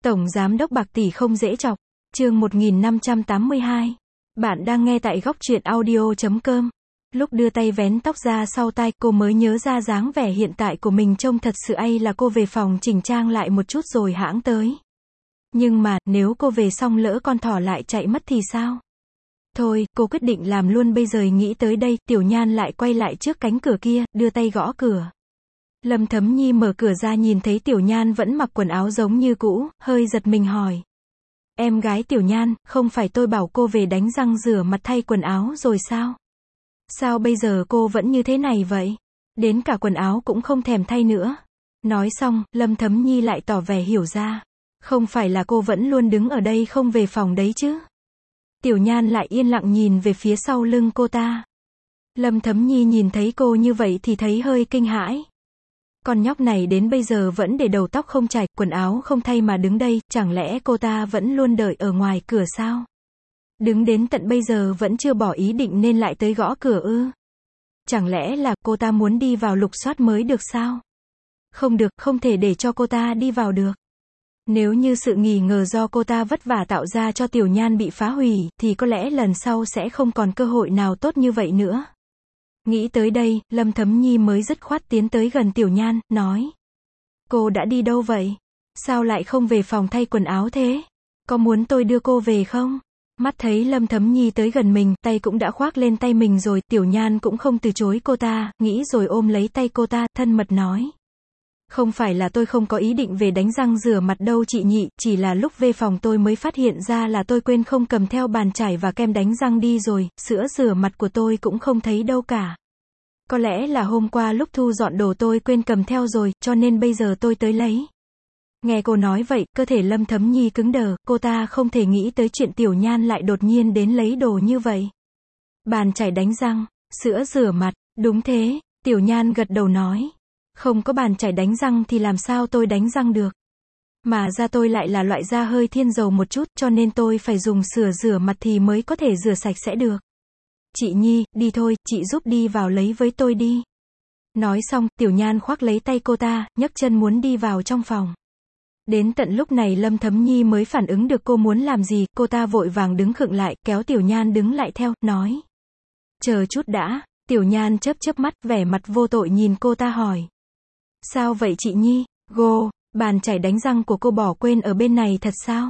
Tổng giám đốc bạc tỷ không dễ chọc. Chương 1582. Bạn đang nghe tại góc truyện audio.com. Lúc đưa tay vén tóc ra sau tai, cô mới nhớ ra dáng vẻ hiện tại của mình trông thật sự hay là cô về phòng chỉnh trang lại một chút rồi hãng tới. Nhưng mà, nếu cô về xong lỡ con thỏ lại chạy mất thì sao? Thôi, cô quyết định làm luôn bây giờ. Nghĩ tới đây, Tiểu Nhan lại quay lại trước cánh cửa kia, đưa tay gõ cửa. Lâm Thấm Nhi mở cửa ra nhìn thấy Tiểu Nhan vẫn mặc quần áo giống như cũ, hơi giật mình hỏi. Em gái Tiểu Nhan, không phải tôi bảo cô về đánh răng rửa mặt thay quần áo rồi sao? Sao bây giờ cô vẫn như thế này vậy? Đến cả quần áo cũng không thèm thay nữa. Nói xong, Lâm Thấm Nhi lại tỏ vẻ hiểu ra. Không phải là cô vẫn luôn đứng ở đây không về phòng đấy chứ? Tiểu Nhan lại yên lặng nhìn về phía sau lưng cô ta. Lâm Thấm Nhi nhìn thấy cô như vậy thì thấy hơi kinh hãi. Con nhóc này đến bây giờ vẫn để đầu tóc không chải, quần áo không thay mà đứng đây, chẳng lẽ cô ta vẫn luôn đợi ở ngoài cửa sao? Đứng đến tận bây giờ vẫn chưa bỏ ý định nên lại tới gõ cửa ư? Chẳng lẽ là cô ta muốn đi vào lục soát mới được sao? Không được, không thể để cho cô ta đi vào được. Nếu như sự nghi ngờ do cô ta vất vả tạo ra cho Tiểu Nhan bị phá hủy, thì có lẽ lần sau sẽ không còn cơ hội nào tốt như vậy nữa. Nghĩ tới đây, Lâm Thấm Nhi mới dứt khoát tiến tới gần Tiểu Nhan, nói. Cô đã đi đâu vậy? Sao lại không về phòng thay quần áo thế? Có muốn tôi đưa cô về không? Mắt thấy Lâm Thấm Nhi tới gần mình, tay cũng đã khoác lên tay mình rồi, Tiểu Nhan cũng không từ chối cô ta, nghĩ rồi ôm lấy tay cô ta, thân mật nói. Không phải là tôi không có ý định về đánh răng rửa mặt đâu chị nhị, chỉ là lúc về phòng tôi mới phát hiện ra là tôi quên không cầm theo bàn chải và kem đánh răng đi rồi, sữa rửa mặt của tôi cũng không thấy đâu cả. Có lẽ là hôm qua lúc thu dọn đồ tôi quên cầm theo rồi, cho nên bây giờ tôi tới lấy. Nghe cô nói vậy, cơ thể Lâm Thấm Nhi cứng đờ, cô ta không thể nghĩ tới chuyện Tiểu Nhan lại đột nhiên đến lấy đồ như vậy. Bàn chải đánh răng, sữa rửa mặt, đúng thế, Tiểu Nhan gật đầu nói. Không có bàn chải đánh răng thì làm sao tôi đánh răng được. Mà da tôi lại là loại da hơi thiên dầu một chút, cho nên tôi phải dùng sữa rửa mặt thì mới có thể rửa sạch sẽ được. Chị Nhi, đi thôi, chị giúp đi vào lấy với tôi đi. Nói xong, Tiểu Nhan khoác lấy tay cô ta, nhấc chân muốn đi vào trong phòng. Đến tận lúc này Lâm Thấm Nhi mới phản ứng được cô muốn làm gì, cô ta vội vàng đứng khựng lại, kéo Tiểu Nhan đứng lại theo, nói. Chờ chút đã, Tiểu Nhan chớp chớp mắt, vẻ mặt vô tội nhìn cô ta hỏi. Sao vậy chị Nhi? Bàn chải đánh răng của cô bỏ quên ở bên này thật sao?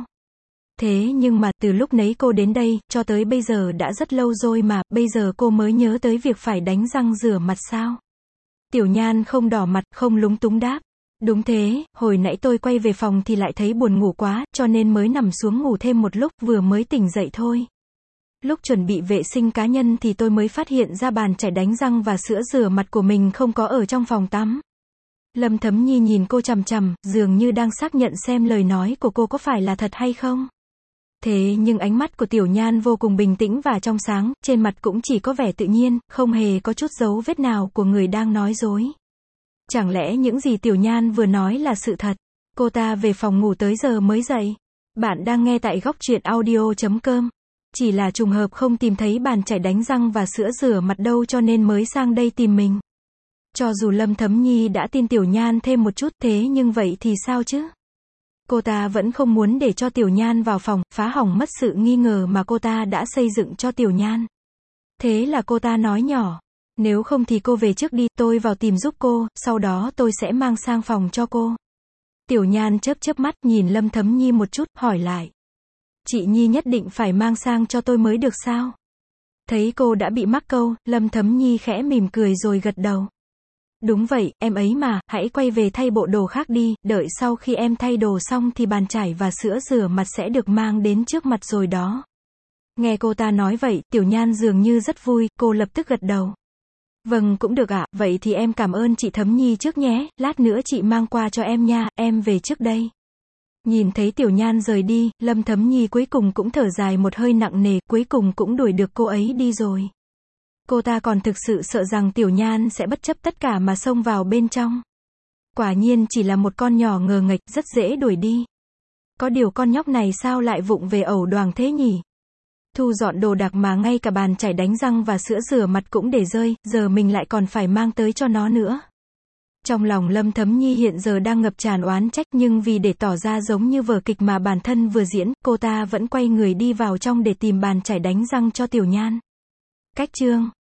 Thế nhưng mà, từ lúc nấy cô đến đây, cho tới bây giờ đã rất lâu rồi mà, bây giờ cô mới nhớ tới việc phải đánh răng rửa mặt sao? Tiểu Nhan không đỏ mặt, không lúng túng đáp. Đúng thế, hồi nãy tôi quay về phòng thì lại thấy buồn ngủ quá, cho nên mới nằm xuống ngủ thêm một lúc, vừa mới tỉnh dậy thôi. Lúc chuẩn bị vệ sinh cá nhân thì tôi mới phát hiện ra bàn chải đánh răng và sữa rửa mặt của mình không có ở trong phòng tắm. Lâm Thấm Nhi nhìn cô chằm chằm, dường như đang xác nhận xem lời nói của cô có phải là thật hay không. Thế nhưng ánh mắt của Tiểu Nhan vô cùng bình tĩnh và trong sáng, trên mặt cũng chỉ có vẻ tự nhiên, không hề có chút dấu vết nào của người đang nói dối. Chẳng lẽ những gì Tiểu Nhan vừa nói là sự thật? Cô ta về phòng ngủ tới giờ mới dậy. Bạn đang nghe tại góc truyện audio.com. Chỉ là trùng hợp không tìm thấy bàn chải đánh răng và sữa rửa mặt đâu cho nên mới sang đây tìm mình. Cho dù Lâm Thấm Nhi đã tin Tiểu Nhan thêm một chút, thế nhưng vậy thì sao chứ? Cô ta vẫn không muốn để cho Tiểu Nhan vào phòng, phá hỏng mất sự nghi ngờ mà cô ta đã xây dựng cho Tiểu Nhan. Thế là cô ta nói nhỏ. Nếu không thì cô về trước đi, tôi vào tìm giúp cô, sau đó tôi sẽ mang sang phòng cho cô. Tiểu Nhan chớp chớp mắt nhìn Lâm Thấm Nhi một chút, hỏi lại. Chị Nhi nhất định phải mang sang cho tôi mới được sao? Thấy cô đã bị mắc câu, Lâm Thấm Nhi khẽ mỉm cười rồi gật đầu. Đúng vậy, em ấy mà, hãy quay về thay bộ đồ khác đi, đợi sau khi em thay đồ xong thì bàn chải và sữa rửa mặt sẽ được mang đến trước mặt rồi đó. Nghe cô ta nói vậy, Tiểu Nhan dường như rất vui, cô lập tức gật đầu. Vâng cũng được ạ, vậy thì em cảm ơn chị Thấm Nhi trước nhé, lát nữa chị mang qua cho em nha, em về trước đây. Nhìn thấy Tiểu Nhan rời đi, Lâm Thấm Nhi cuối cùng cũng thở dài một hơi nặng nề, cuối cùng cũng đuổi được cô ấy đi rồi. Cô ta còn thực sự sợ rằng Tiểu Nhan sẽ bất chấp tất cả mà xông vào bên trong. Quả nhiên chỉ là một con nhỏ ngờ nghệch, rất dễ đuổi đi. Có điều con nhóc này sao lại vụng về ẩu đoàng thế nhỉ? Thu dọn đồ đạc mà ngay cả bàn chải đánh răng và sữa rửa mặt cũng để rơi, giờ mình lại còn phải mang tới cho nó nữa. Trong lòng Lâm Thấm Nhi hiện giờ đang ngập tràn oán trách, nhưng vì để tỏ ra giống như vở kịch mà bản thân vừa diễn, cô ta vẫn quay người đi vào trong để tìm bàn chải đánh răng cho Tiểu Nhan. Cách chương